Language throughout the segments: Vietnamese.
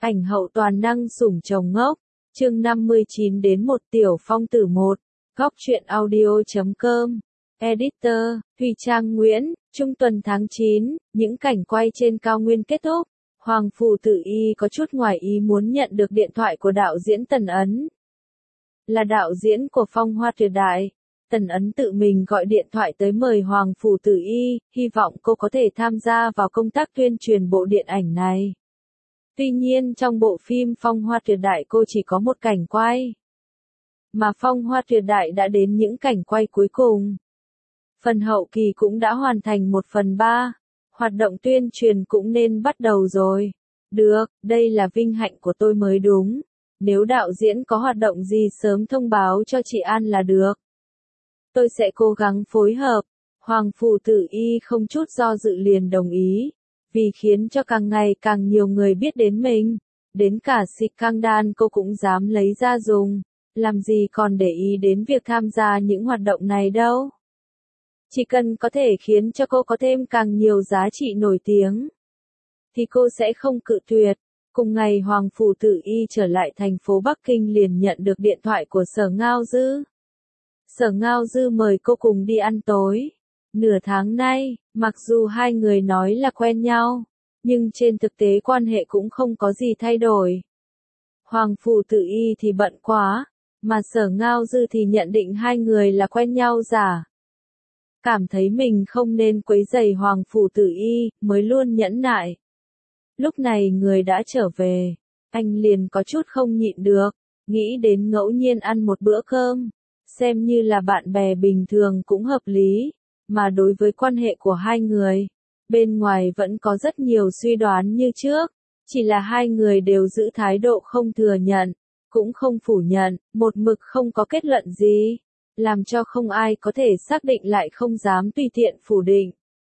Ảnh hậu toàn năng sủng chồng ngốc, chương 59 đến một tiểu phong tử một, góc truyện audio.com, editor, Thùy Trang Nguyễn, trung tuần tháng 9, những cảnh quay trên cao nguyên kết thúc, Hoàng Phủ Tử Y có chút ngoài ý muốn nhận được điện thoại của đạo diễn Tần Ấn. Là đạo diễn của Phong Hoa Tuyệt Đại, Tần Ấn tự mình gọi điện thoại tới mời Hoàng Phủ Tử Y, hy vọng cô có thể tham gia vào công tác tuyên truyền bộ điện ảnh này. Tuy nhiên trong bộ phim Phong Hoa Tuyệt Đại cô chỉ có một cảnh quay. Mà Phong Hoa Tuyệt Đại đã đến những cảnh quay cuối cùng. Phần hậu kỳ cũng đã hoàn thành 1/3, hoạt động tuyên truyền cũng nên bắt đầu rồi. Được, đây là vinh hạnh của tôi mới đúng. Nếu đạo diễn có hoạt động gì sớm thông báo cho chị An là được. Tôi sẽ cố gắng phối hợp. Hoàng Phủ Tử Y không chút do dự liền đồng ý. Vì khiến cho càng ngày càng nhiều người biết đến mình. Đến cả scandal cô cũng dám lấy ra dùng. Làm gì còn để ý đến việc tham gia những hoạt động này đâu. Chỉ cần có thể khiến cho cô có thêm càng nhiều giá trị nổi tiếng. Thì cô sẽ không cự tuyệt. Cùng ngày Hoàng Phủ Tử Y trở lại thành phố Bắc Kinh liền nhận được điện thoại của Sở Ngao Dư. Sở Ngao Dư mời cô cùng đi ăn tối. Nửa tháng nay, mặc dù hai người nói là quen nhau, nhưng trên thực tế quan hệ cũng không có gì thay đổi. Hoàng Phủ Tử Y thì bận quá, mà Sở Ngao Dư thì nhận định hai người là quen nhau giả. Cảm thấy mình không nên quấy rầy Hoàng Phủ Tử Y, mới luôn nhẫn nại. Lúc này người đã trở về, anh liền có chút không nhịn được, nghĩ đến ngẫu nhiên ăn một bữa cơm, xem như là bạn bè bình thường cũng hợp lý, mà đối với quan hệ của hai người, bên ngoài vẫn có rất nhiều suy đoán như trước, chỉ là hai người đều giữ thái độ không thừa nhận, cũng không phủ nhận, một mực không có kết luận gì, làm cho không ai có thể xác định lại không dám tùy tiện phủ định.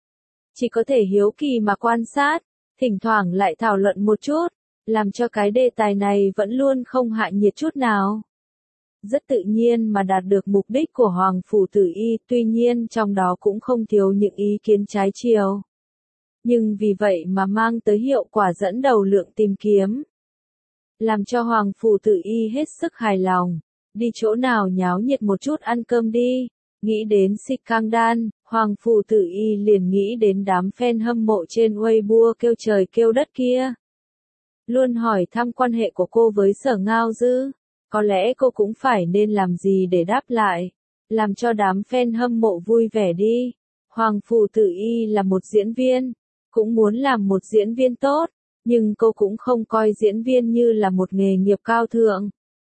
Chỉ có thể hiếu kỳ mà quan sát. Thỉnh thoảng lại thảo luận một chút, làm cho cái đề tài này vẫn luôn không hạ nhiệt chút nào. Rất tự nhiên mà đạt được mục đích của Hoàng Phủ Tử Y, tuy nhiên trong đó cũng không thiếu những ý kiến trái chiều. Nhưng vì vậy mà mang tới hiệu quả dẫn đầu lượng tìm kiếm. Làm cho Hoàng Phủ Tử Y hết sức hài lòng, đi chỗ nào nháo nhiệt một chút ăn cơm đi. Nghĩ đến scandal, Hoàng Phủ Tử Y liền nghĩ đến đám fan hâm mộ trên Weibo kêu trời kêu đất kia. Luôn hỏi thăm quan hệ của cô với Sở Ngao Dư, có lẽ cô cũng phải nên làm gì để đáp lại, làm cho đám fan hâm mộ vui vẻ đi. Hoàng Phủ Tử Y là một diễn viên, cũng muốn làm một diễn viên tốt, nhưng cô cũng không coi diễn viên như là một nghề nghiệp cao thượng.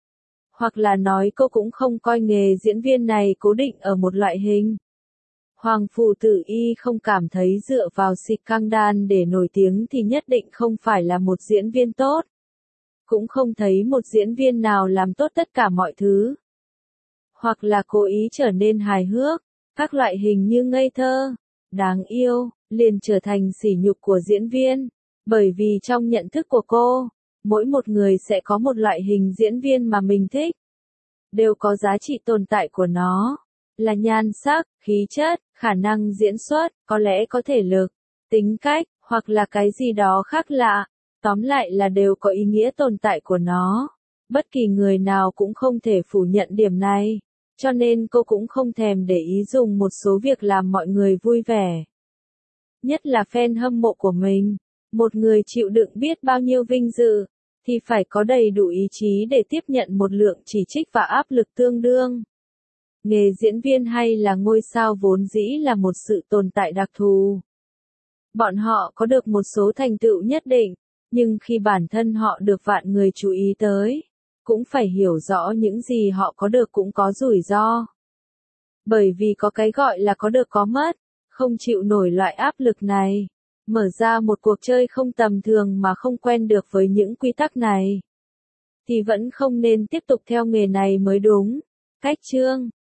Hoặc là nói cô cũng không coi nghề diễn viên này cố định ở một loại hình. Hoàng Phủ Tử Y không cảm thấy dựa vào scandal để nổi tiếng thì nhất định không phải là một diễn viên tốt. Cũng không thấy một diễn viên nào làm tốt tất cả mọi thứ. Hoặc là cố ý trở nên hài hước, các loại hình như ngây thơ, đáng yêu, liền trở thành sỉ nhục của diễn viên. Bởi vì trong nhận thức của cô, mỗi một người sẽ có một loại hình diễn viên mà mình thích. Đều có giá trị tồn tại của nó. Là nhan sắc, khí chất, khả năng diễn xuất, có lẽ có thể lực, tính cách, hoặc là cái gì đó khác lạ. Tóm lại là đều có ý nghĩa tồn tại của nó. Bất kỳ người nào cũng không thể phủ nhận điểm này. Cho nên cô cũng không thèm để ý dùng một số việc làm mọi người vui vẻ. Nhất là fan hâm mộ của mình. Một người chịu đựng biết bao nhiêu vinh dự, thì phải có đầy đủ ý chí để tiếp nhận một lượng chỉ trích và áp lực tương đương. Nghề diễn viên hay là ngôi sao vốn dĩ là một sự tồn tại đặc thù. Bọn họ có được một số thành tựu nhất định, nhưng khi bản thân họ được vạn người chú ý tới, cũng phải hiểu rõ những gì họ có được cũng có rủi ro. Bởi vì có cái gọi là có được có mất, không chịu nổi loại áp lực này. Mở ra một cuộc chơi không tầm thường mà không quen được với những quy tắc này, thì vẫn không nên tiếp tục theo nghề này mới đúng. Cách chương